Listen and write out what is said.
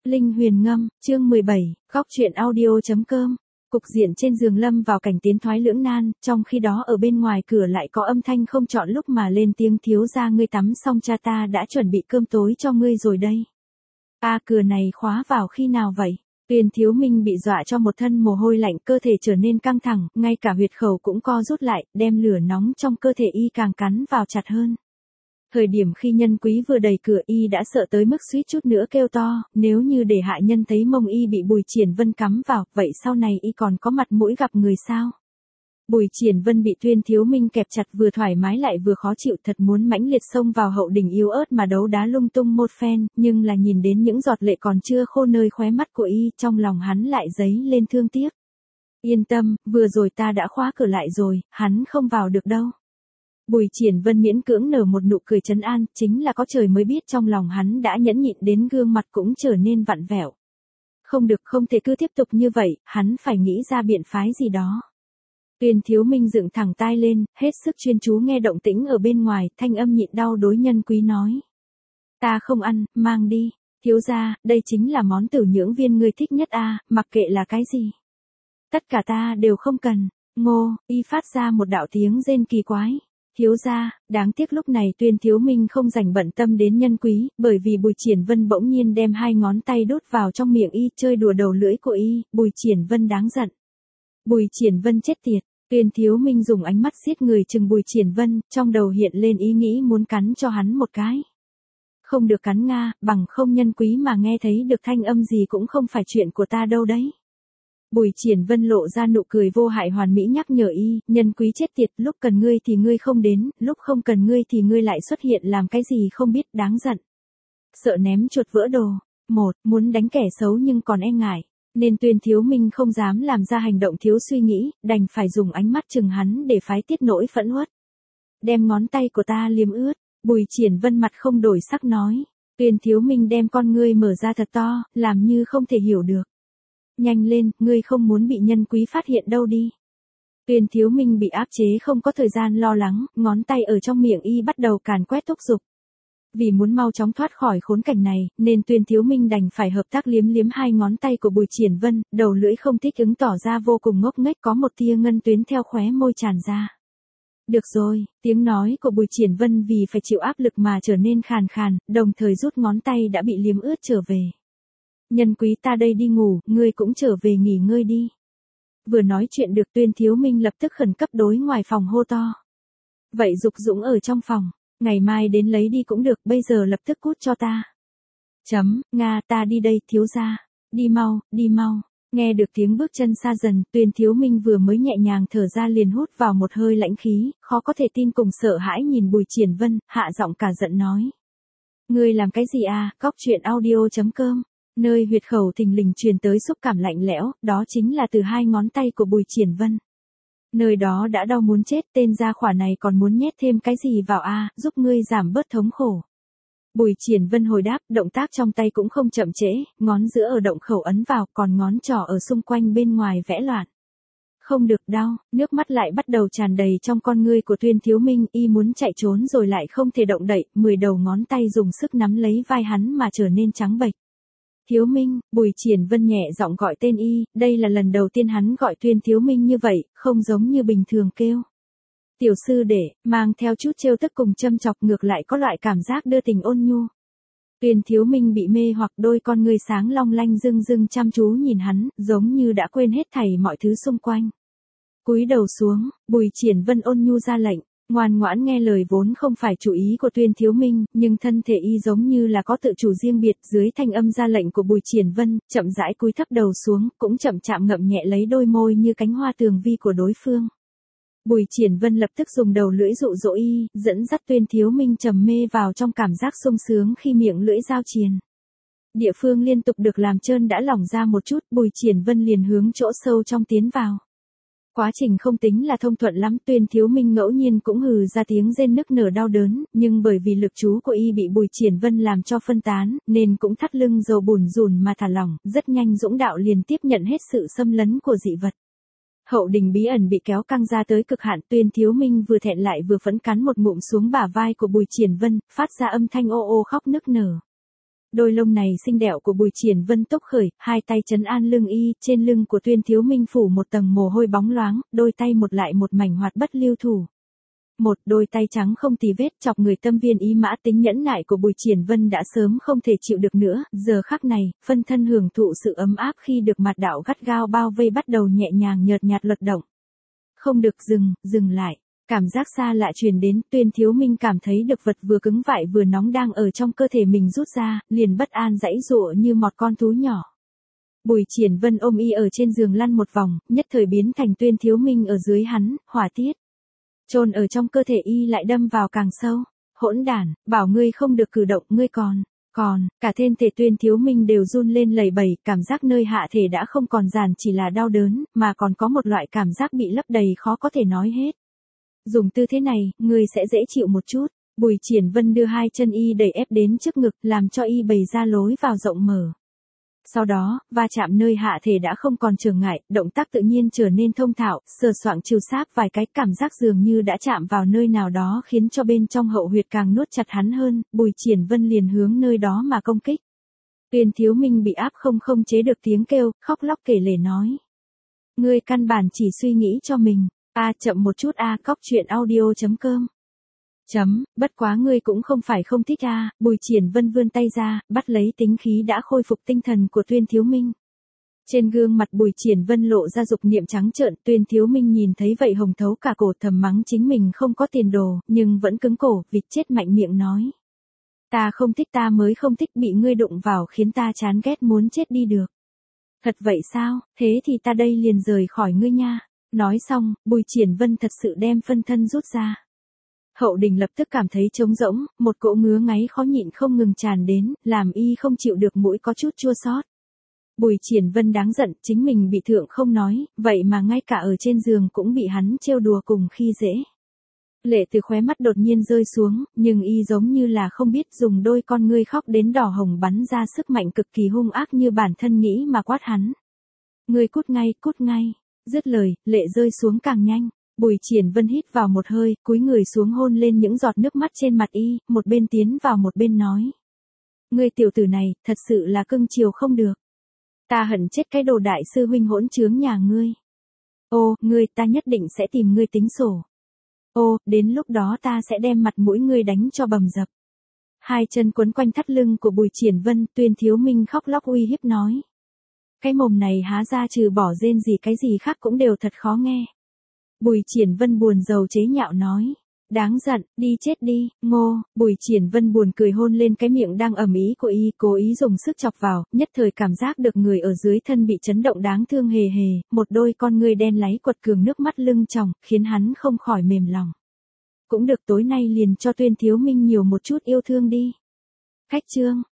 Linh huyền ngâm, chương 17, góc truyện audio.com. Cục diện trên giường lâm vào cảnh tiến thoái lưỡng nan, trong khi đó ở bên ngoài cửa lại có âm thanh không chọn lúc mà lên tiếng: thiếu gia ngươi tắm xong cha ta đã chuẩn bị cơm tối cho ngươi rồi đây. Cửa này khóa vào khi nào vậy? Tuyên Thiếu Minh bị dọa cho một thân mồ hôi lạnh, cơ thể trở nên căng thẳng, ngay cả huyệt khẩu cũng co rút lại, đem lửa nóng trong cơ thể y càng cắn vào chặt hơn. Thời điểm khi Nhân Quý vừa đẩy cửa y đã sợ tới mức suýt chút nữa kêu to, nếu như để hạ nhân thấy mông y bị Bùi Triển Vân cắm vào, vậy sau này y còn có mặt mũi gặp người sao? Bùi Triển Vân bị Tuyên Thiếu Minh kẹp chặt, vừa thoải mái lại vừa khó chịu, thật muốn mãnh liệt xông vào hậu đỉnh yếu ớt mà đấu đá lung tung một phen, nhưng là nhìn đến những giọt lệ còn chưa khô nơi khóe mắt của y, trong lòng hắn lại dấy lên thương tiếc. Yên tâm, vừa rồi ta đã khóa cửa lại rồi, hắn không vào được đâu. Bùi Triển Vân miễn cưỡng nở một nụ cười trấn an, chính là có trời mới biết trong lòng hắn đã nhẫn nhịn đến gương mặt cũng trở nên vặn vẹo. Không được, không thể cứ tiếp tục như vậy, hắn phải nghĩ ra biện phái gì đó. Tuyên Thiếu Minh dựng thẳng tai lên, hết sức chuyên chú nghe động tĩnh ở bên ngoài, thanh âm nhịn đau đối Nhân Quý nói. Ta không ăn, mang đi. Thiếu gia, đây chính là món tử nhưỡng viên ngươi thích nhất mặc kệ là cái gì. Tất cả ta đều không cần. Ngô, y phát ra một đạo tiếng rên kỳ quái. Thiếu gia, đáng tiếc lúc này Tuyên Thiếu Minh không dành bận tâm đến Nhân Quý, bởi vì Bùi Triển Vân bỗng nhiên đem hai ngón tay đút vào trong miệng y, chơi đùa đầu lưỡi của y. Bùi Triển Vân đáng giận. Bùi Triển Vân chết tiệt. Tuyên Thiếu Minh dùng ánh mắt giết người chừng Bùi Triển Vân, trong đầu hiện lên ý nghĩ muốn cắn cho hắn một cái. Không được cắn nga, bằng không Nhân Quý mà nghe thấy được thanh âm gì cũng không phải chuyện của ta đâu đấy. Bùi Triển Vân lộ ra nụ cười vô hại hoàn mỹ nhắc nhở y, Nhân Quý chết tiệt, lúc cần ngươi thì ngươi không đến, lúc không cần ngươi thì ngươi lại xuất hiện làm cái gì không biết, đáng giận. Sợ ném chuột vỡ đồ. Muốn đánh kẻ xấu nhưng còn e ngại, nên Tuyên Thiếu Minh không dám làm ra hành động thiếu suy nghĩ, đành phải dùng ánh mắt chừng hắn để phái tiết nỗi phẫn uất. Đem ngón tay của ta liếm ướt. Bùi Triển Vân mặt không đổi sắc nói. Tuyên Thiếu Minh đem con ngươi mở ra thật to, làm như không thể hiểu được. Nhanh lên, ngươi không muốn bị Nhân Quý phát hiện đâu đi. Tuyên Thiếu Minh bị áp chế không có thời gian lo lắng, ngón tay ở trong miệng y bắt đầu càn quét thúc giục. Vì muốn mau chóng thoát khỏi khốn cảnh này, nên Tuyên Thiếu Minh đành phải hợp tác liếm liếm hai ngón tay của Bùi Triển Vân, đầu lưỡi không thích ứng tỏ ra vô cùng ngốc nghếch, có một tia ngân tuyến theo khóe môi tràn ra. Được rồi, tiếng nói của Bùi Triển Vân vì phải chịu áp lực mà trở nên khàn khàn, đồng thời rút ngón tay đã bị liếm ướt trở về. Nhân Quý, ta đây đi ngủ, ngươi cũng trở về nghỉ ngơi đi. Vừa nói chuyện được, Tuyên Thiếu Minh lập tức khẩn cấp đối ngoài phòng hô to. Vậy Dục Dũng ở trong phòng, ngày mai đến lấy đi cũng được, bây giờ lập tức cút cho ta. Nga, ta đi đây, thiếu gia. Đi mau, đi mau. Nghe được tiếng bước chân xa dần, Tuyên Thiếu Minh vừa mới nhẹ nhàng thở ra liền hút vào một hơi lãnh khí, khó có thể tin cùng sợ hãi nhìn Bùi Triển Vân, hạ giọng cả giận nói. Ngươi làm cái gì Góc truyện audio.com. Nơi huyệt khẩu thình lình truyền tới xúc cảm lạnh lẽo, đó chính là từ hai ngón tay của Bùi Triển Vân. Nơi đó đã đau muốn chết, tên gia hỏa này còn muốn nhét thêm cái gì vào giúp ngươi giảm bớt thống khổ. Bùi Triển Vân hồi đáp, động tác trong tay cũng không chậm trễ, ngón giữa ở động khẩu ấn vào, còn ngón trỏ ở xung quanh bên ngoài vẽ loạn. Không được, đau, nước mắt lại bắt đầu tràn đầy trong con ngươi của Tuyên Thiếu Minh, y muốn chạy trốn rồi lại không thể động đậy, 10 đầu ngón tay dùng sức nắm lấy vai hắn mà trở nên trắng bệch. Thiếu Minh, Bùi Triển Vân nhẹ giọng gọi tên y, đây là lần đầu tiên hắn gọi Tuyên Thiếu Minh như vậy, không giống như bình thường kêu. Tiểu sư đệ, mang theo chút trêu tức cùng châm chọc, ngược lại có loại cảm giác đưa tình ôn nhu. Tuyên Thiếu Minh bị mê hoặc, đôi con ngươi sáng long lanh rưng rưng chăm chú nhìn hắn, giống như đã quên hết thảy mọi thứ xung quanh. Cúi đầu xuống, Bùi Triển Vân ôn nhu ra lệnh, ngoan ngoãn nghe lời vốn không phải chủ ý của Tuyên Thiếu Minh, nhưng thân thể y giống như là có tự chủ riêng biệt, dưới thanh âm ra lệnh của Bùi Triển Vân, chậm rãi cúi thấp đầu xuống, cũng chậm chạm ngậm nhẹ lấy đôi môi như cánh hoa tường vi của đối phương. Bùi Triển Vân lập tức dùng đầu lưỡi dụ dỗ y, dẫn dắt Tuyên Thiếu Minh trầm mê vào trong cảm giác sung sướng khi miệng lưỡi giao triền. Địa phương liên tục được làm trơn đã lỏng ra một chút, Bùi Triển Vân liền hướng chỗ sâu trong tiến vào. Quá trình không tính là thông thuận lắm, Tuyên Thiếu Minh ngẫu nhiên cũng hừ ra tiếng rên nức nở đau đớn, nhưng bởi vì lực chú của y bị Bùi Triển Vân làm cho phân tán, nên cũng thắt lưng dầu bùn rùn mà thả lỏng, rất nhanh Dũng đạo liền tiếp nhận hết sự xâm lấn của dị vật. Hậu đình bí ẩn bị kéo căng ra tới cực hạn, Tuyên Thiếu Minh vừa thẹn lại vừa phẫn cắn một ngụm xuống bả vai của Bùi Triển Vân, phát ra âm thanh ô ô khóc nức nở. Đôi lông này xinh đẹo của Bùi Triển Vân tốc khởi, hai tay trấn an lưng y, trên lưng của Tuyên Thiếu Minh phủ một tầng mồ hôi bóng loáng, đôi tay một lại một mảnh hoạt bất lưu thủ. Một đôi tay trắng không tì vết chọc người tâm viên ý mã, tính nhẫn nại của Bùi Triển Vân đã sớm không thể chịu được nữa, giờ khắc này, phân thân hưởng thụ sự ấm áp khi được mặt đạo gắt gao bao vây bắt đầu nhẹ nhàng nhợt nhạt luật động. Không được dừng lại. Cảm giác xa lạ truyền đến, Tuyên Thiếu Minh cảm thấy được vật vừa cứng vại vừa nóng đang ở trong cơ thể mình rút ra, liền bất an giãy giụa như một con thú nhỏ. Bùi Triển Vân ôm y ở trên giường lăn một vòng, nhất thời biến thành Tuyên Thiếu Minh ở dưới hắn, hỏa tiết. Chôn ở trong cơ thể y lại đâm vào càng sâu. Hỗn đản, bảo ngươi không được cử động, ngươi còn, cả thân thể Tuyên Thiếu Minh đều run lên lẩy bẩy, cảm giác nơi hạ thể đã không còn giản chỉ là đau đớn, mà còn có một loại cảm giác bị lấp đầy khó có thể nói hết. Dùng tư thế này, ngươi sẽ dễ chịu một chút. Bùi Triển Vân đưa hai chân y đẩy ép đến trước ngực, làm cho y bày ra lối vào rộng mở. Sau đó, va chạm nơi hạ thể đã không còn chướng ngại, động tác tự nhiên trở nên thông thạo, sờ soạng chiều sáp vài cái, cảm giác dường như đã chạm vào nơi nào đó khiến cho bên trong hậu huyệt càng nuốt chặt hắn hơn, Bùi Triển Vân liền hướng nơi đó mà công kích. Tuyên Thiếu Minh bị áp không chế được tiếng kêu, khóc lóc kể lể nói. Ngươi căn bản chỉ suy nghĩ cho mình. Chậm một chút cóc truyện audio.com. Bất quá ngươi cũng không phải không thích Bùi Triển Vân vươn tay ra, bắt lấy tính khí đã khôi phục tinh thần của Tuyên Thiếu Minh. Trên gương mặt Bùi Triển Vân lộ ra dục niệm trắng trợn, Tuyên Thiếu Minh nhìn thấy vậy hồng thấu cả cổ, thầm mắng chính mình không có tiền đồ, nhưng vẫn cứng cổ, vịt chết mạnh miệng nói. Ta không thích, ta mới không thích, bị ngươi đụng vào khiến ta chán ghét muốn chết đi được. Thật vậy sao, thế thì ta đây liền rời khỏi ngươi nha. Nói xong, Bùi Triển Vân thật sự đem phân thân rút ra. Hậu Đình lập tức cảm thấy trống rỗng, một cỗ ngứa ngáy khó nhịn không ngừng tràn đến, làm y không chịu được mũi có chút chua xót. Bùi Triển Vân đáng giận, chính mình bị thượng không nói, vậy mà ngay cả ở trên giường cũng bị hắn trêu đùa cùng khi dễ. Lệ từ khóe mắt đột nhiên rơi xuống, nhưng y giống như là không biết, dùng đôi con ngươi khóc đến đỏ hồng bắn ra sức mạnh cực kỳ hung ác như bản thân nghĩ mà quát hắn. Ngươi cút ngay. Dứt lời, lệ rơi xuống càng nhanh. Bùi Triển Vân hít vào một hơi, cúi người xuống hôn lên những giọt nước mắt trên mặt y, một bên tiến vào một bên nói. Ngươi tiểu tử này, thật sự là cưng chiều không được. Ta hận chết cái đồ đại sư huynh hỗn trướng nhà ngươi. Ngươi, ta nhất định sẽ tìm ngươi tính sổ. Đến lúc đó ta sẽ đem mặt mũi ngươi đánh cho bầm dập. Hai chân quấn quanh thắt lưng của Bùi Triển Vân, Tuyên Thiếu Minh khóc lóc uy hiếp nói. Cái mồm này há ra trừ bỏ rên gì cái gì khác cũng đều thật khó nghe. Bùi Triển Vân buồn rầu chế nhạo nói. Đáng giận, đi chết đi, ngô. Bùi Triển Vân buồn cười hôn lên cái miệng đang ầm ĩ của y, cố ý dùng sức chọc vào, nhất thời cảm giác được người ở dưới thân bị chấn động đáng thương hề hề, một đôi con ngươi đen láy quật cường nước mắt lưng tròng, khiến hắn không khỏi mềm lòng. Cũng được, tối nay liền cho Tuyên Thiếu Minh nhiều một chút yêu thương đi. Khách chương.